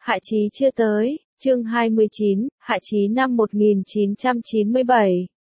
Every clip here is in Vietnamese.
Hạ Chí chưa tới, chương 29, Hạ Chí năm 1997.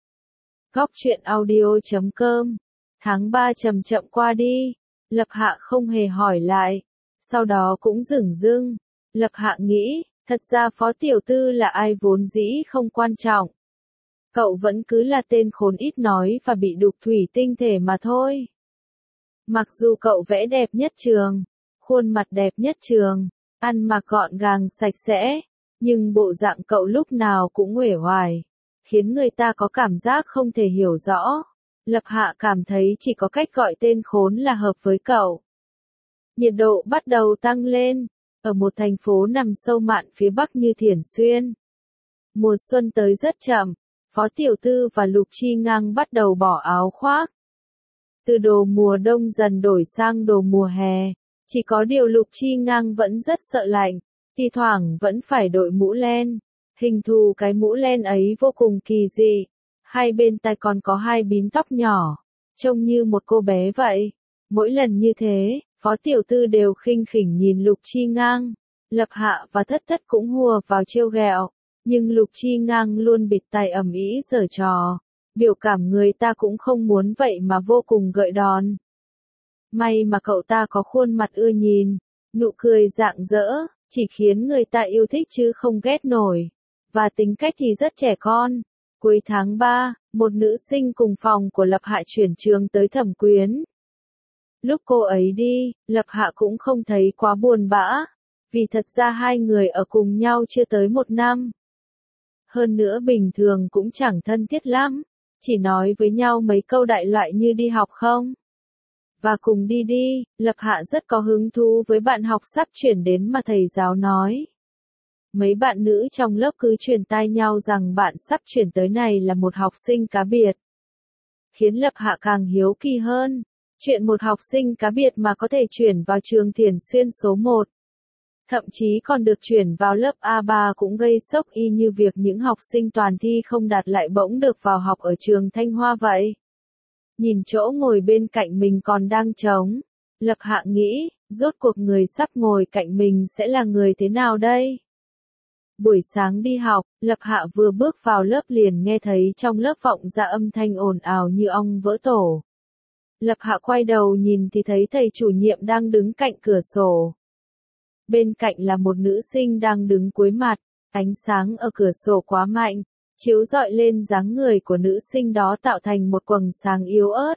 Góc truyện audio.com. Tháng 3 chậm chậm qua đi, Lập Hạ không hề hỏi lại, sau đó cũng dửng dưng. Lập Hạ nghĩ, thật ra Phó Tiểu Tư là ai vốn dĩ không quan trọng. Cậu vẫn cứ là tên khốn ít nói và bị đục thủy tinh thể mà thôi. Mặc dù cậu vẽ đẹp nhất trường, khuôn mặt đẹp nhất trường, ăn mặc gọn gàng sạch sẽ, nhưng bộ dạng cậu lúc nào cũng uể oải, khiến người ta có cảm giác không thể hiểu rõ. Lập Hạ cảm thấy chỉ có cách gọi tên khốn là hợp với cậu. Nhiệt độ bắt đầu tăng lên, ở một thành phố nằm sâu mạn phía bắc như Thiển Xuyên. Mùa xuân tới rất chậm, Phó Tiểu Tư và Lục Chi Ngang bắt đầu bỏ áo khoác. Từ đồ mùa đông dần đổi sang đồ mùa hè, chỉ có điều Lục Chi Ngang vẫn rất sợ lạnh, thi thoảng vẫn phải đội mũ len. Hình thù cái mũ len ấy vô cùng kỳ dị, hai bên tai còn có hai bím tóc nhỏ, trông như một cô bé vậy. Mỗi lần như thế, Phó Tiểu Tư đều khinh khỉnh nhìn Lục Chi Ngang. Lập Hạ và Thất Thất cũng hùa vào trêu ghẹo, nhưng Lục Chi Ngang luôn bịt tai ầm ĩ giở trò. Biểu cảm người ta cũng không muốn vậy mà vô cùng gợi đòn. May mà cậu ta có khuôn mặt ưa nhìn, nụ cười rạng rỡ, chỉ khiến người ta yêu thích chứ không ghét nổi. Và tính cách thì rất trẻ con. Cuối tháng 3, một nữ sinh cùng phòng của Lập Hạ chuyển trường tới Thẩm Quyến. Lúc cô ấy đi, Lập Hạ cũng không thấy quá buồn bã, vì thật ra hai người ở cùng nhau chưa tới một năm. Hơn nữa bình thường cũng chẳng thân thiết lắm, chỉ nói với nhau mấy câu đại loại như đi học không? Và cùng đi đi. Lập Hạ rất có hứng thú với bạn học sắp chuyển đến mà thầy giáo nói. Mấy bạn nữ trong lớp cứ truyền tai nhau rằng bạn sắp chuyển tới này là một học sinh cá biệt. Khiến Lập Hạ càng hiếu kỳ hơn. Chuyện một học sinh cá biệt mà có thể chuyển vào trường Thiển Xuyên số 1. Thậm chí còn được chuyển vào lớp A3 cũng gây sốc y như việc những học sinh toàn thi không đạt lại bỗng được vào học ở trường Thanh Hoa vậy. Nhìn chỗ ngồi bên cạnh mình còn đang trống, Lập Hạ nghĩ, rốt cuộc người sắp ngồi cạnh mình sẽ là người thế nào đây? Buổi sáng đi học, Lập Hạ vừa bước vào lớp liền nghe thấy trong lớp vọng ra âm thanh ồn ào như ong vỡ tổ. Lập Hạ quay đầu nhìn thì thấy thầy chủ nhiệm đang đứng cạnh cửa sổ. Bên cạnh là một nữ sinh đang đứng cuối mặt, ánh sáng ở cửa sổ quá mạnh, chiếu rọi lên dáng người của nữ sinh đó tạo thành một quầng sáng yếu ớt.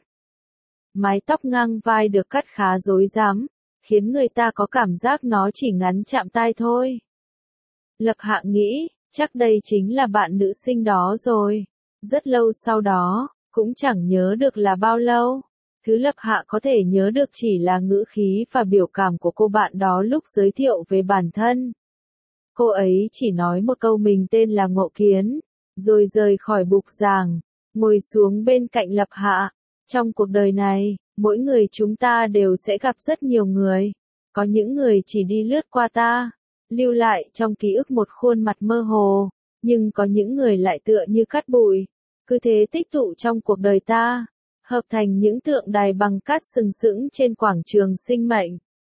Mái tóc ngang vai được cắt khá rối rắm, khiến người ta có cảm giác nó chỉ ngắn chạm tai thôi. Lập Hạ nghĩ, chắc đây chính là bạn nữ sinh đó rồi. Rất lâu sau đó, cũng chẳng nhớ được là bao lâu. Thứ Lập Hạ có thể nhớ được chỉ là ngữ khí và biểu cảm của cô bạn đó lúc giới thiệu về bản thân. Cô ấy chỉ nói một câu mình tên là Ngộ Kiến, rồi rời khỏi bục giảng, ngồi xuống bên cạnh Lập Hạ. Trong cuộc đời này, mỗi người chúng ta đều sẽ gặp rất nhiều người. Có những người chỉ đi lướt qua ta, lưu lại trong ký ức một khuôn mặt mơ hồ, nhưng có những người lại tựa như cát bụi, cứ thế tích tụ trong cuộc đời ta, hợp thành những tượng đài bằng cát sừng sững trên quảng trường sinh mệnh.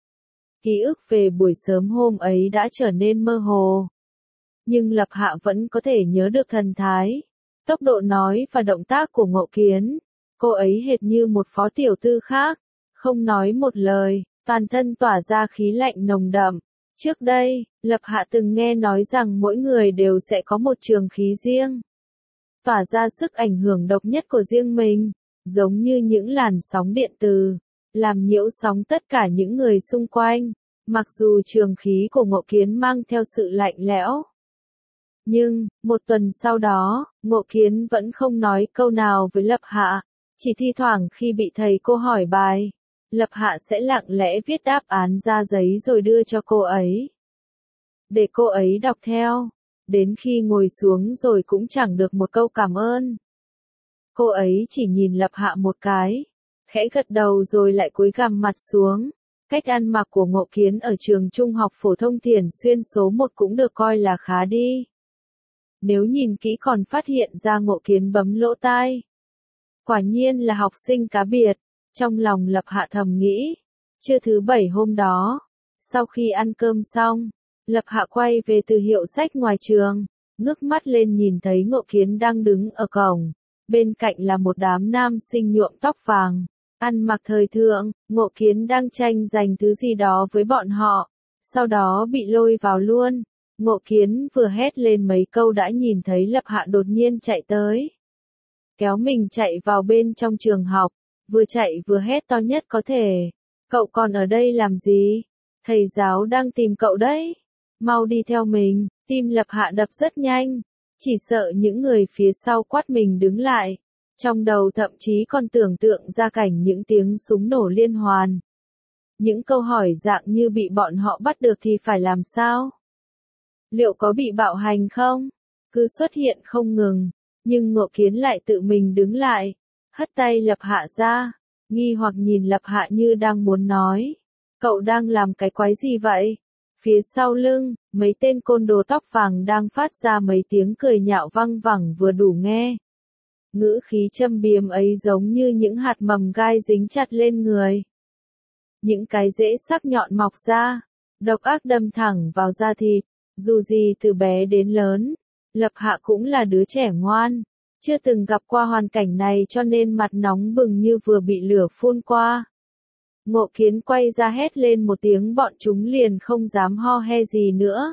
Ký ức về buổi sớm hôm ấy đã trở nên mơ hồ. Nhưng Lập Hạ vẫn có thể nhớ được thần thái, tốc độ nói và động tác của Ngộ Kiến. Cô ấy hệt như một Phó Tiểu Tư khác, không nói một lời, toàn thân tỏa ra khí lạnh nồng đậm. Trước đây, Lập Hạ từng nghe nói rằng mỗi người đều sẽ có một trường khí riêng, tỏa ra sức ảnh hưởng độc nhất của riêng mình, giống như những làn sóng điện từ, làm nhiễu sóng tất cả những người xung quanh. Mặc dù trường khí của Ngộ Kiến mang theo sự lạnh lẽo, nhưng, một tuần sau đó, Ngộ Kiến vẫn không nói câu nào với Lập Hạ, chỉ thi thoảng khi bị thầy cô hỏi bài, Lập Hạ sẽ lặng lẽ viết đáp án ra giấy rồi đưa cho cô ấy, để cô ấy đọc theo, đến khi ngồi xuống rồi cũng chẳng được một câu cảm ơn. Cô ấy chỉ nhìn Lập Hạ một cái, khẽ gật đầu rồi lại cúi gằm mặt xuống. Cách ăn mặc của Ngộ Kiến ở trường trung học phổ thông Thiển Xuyên số 1 cũng được coi là khá đi. Nếu nhìn kỹ còn phát hiện ra Ngộ Kiến bấm lỗ tai. Quả nhiên là học sinh cá biệt, trong lòng Lập Hạ thầm nghĩ. Trưa thứ 7 hôm đó, sau khi ăn cơm xong, Lập Hạ quay về từ hiệu sách ngoài trường, ngước mắt lên nhìn thấy Ngộ Kiến đang đứng ở cổng. Bên cạnh là một đám nam sinh nhuộm tóc vàng, ăn mặc thời thượng, Ngộ Kiến đang tranh giành thứ gì đó với bọn họ, sau đó bị lôi vào luôn. Ngộ Kiến vừa hét lên mấy câu đã nhìn thấy Lập Hạ đột nhiên chạy tới. Kéo mình chạy vào bên trong trường học, vừa chạy vừa hét to nhất có thể. Cậu còn ở đây làm gì? Thầy giáo đang tìm cậu đấy. Mau đi theo mình, tim Lập Hạ đập rất nhanh. Chỉ sợ những người phía sau quát mình đứng lại. Trong đầu thậm chí còn tưởng tượng ra cảnh những tiếng súng nổ liên hoàn. Những câu hỏi dạng như bị bọn họ bắt được thì phải làm sao? Liệu có bị bạo hành không? Cứ xuất hiện không ngừng, nhưng Ngộ Kiến lại tự mình đứng lại, hất tay Lập Hạ ra, nghi hoặc nhìn Lập Hạ như đang muốn nói. Cậu đang làm cái quái gì vậy? Phía sau lưng, mấy tên côn đồ tóc vàng đang phát ra mấy tiếng cười nhạo văng vẳng vừa đủ nghe. Ngữ khí châm biếm ấy giống như những hạt mầm gai dính chặt lên người. Những cái rễ sắc nhọn mọc ra, độc ác đâm thẳng vào da thịt. Dù gì từ bé đến lớn, Lập Hạ cũng là đứa trẻ ngoan, chưa từng gặp qua hoàn cảnh này cho nên mặt nóng bừng như vừa bị lửa phun qua. Ngộ Kiến quay ra hét lên một tiếng bọn chúng liền không dám ho he gì nữa.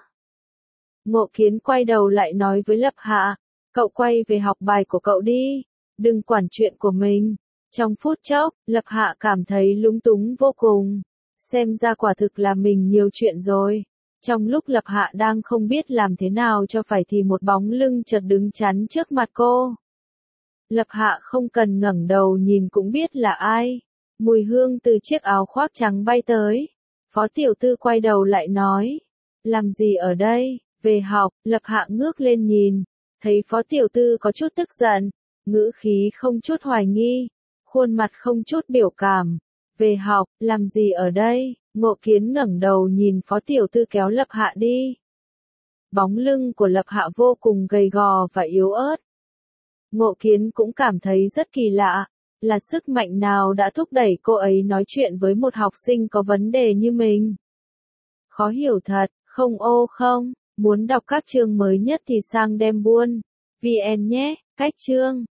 Ngộ Kiến quay đầu lại nói với Lập Hạ, cậu quay về học bài của cậu đi, đừng quản chuyện của mình. Trong phút chốc, Lập Hạ cảm thấy lúng túng vô cùng, xem ra quả thực là mình nhiều chuyện rồi. Trong lúc Lập Hạ đang không biết làm thế nào cho phải thì một bóng lưng chợt đứng chắn trước mặt cô. Lập Hạ không cần ngẩng đầu nhìn cũng biết là ai. Mùi hương từ chiếc áo khoác trắng bay tới. Phó tiểu thư quay đầu lại nói. Làm gì ở đây? Về học. Lập Hạ ngước lên nhìn. Thấy phó tiểu thư có chút tức giận. Ngữ khí không chút hoài nghi. Khuôn mặt không chút biểu cảm. Về học, làm gì ở đây? Ngộ Kiến ngẩng đầu nhìn phó tiểu thư kéo Lập Hạ đi. Bóng lưng của Lập Hạ vô cùng gầy gò và yếu ớt. Ngộ Kiến cũng cảm thấy rất kỳ lạ, là sức mạnh nào đã thúc đẩy cô ấy nói chuyện với một học sinh có vấn đề như mình. Khó hiểu thật, không ô không, muốn đọc các chương mới nhất thì sang Đem Buôn, VN nhé, cách chương.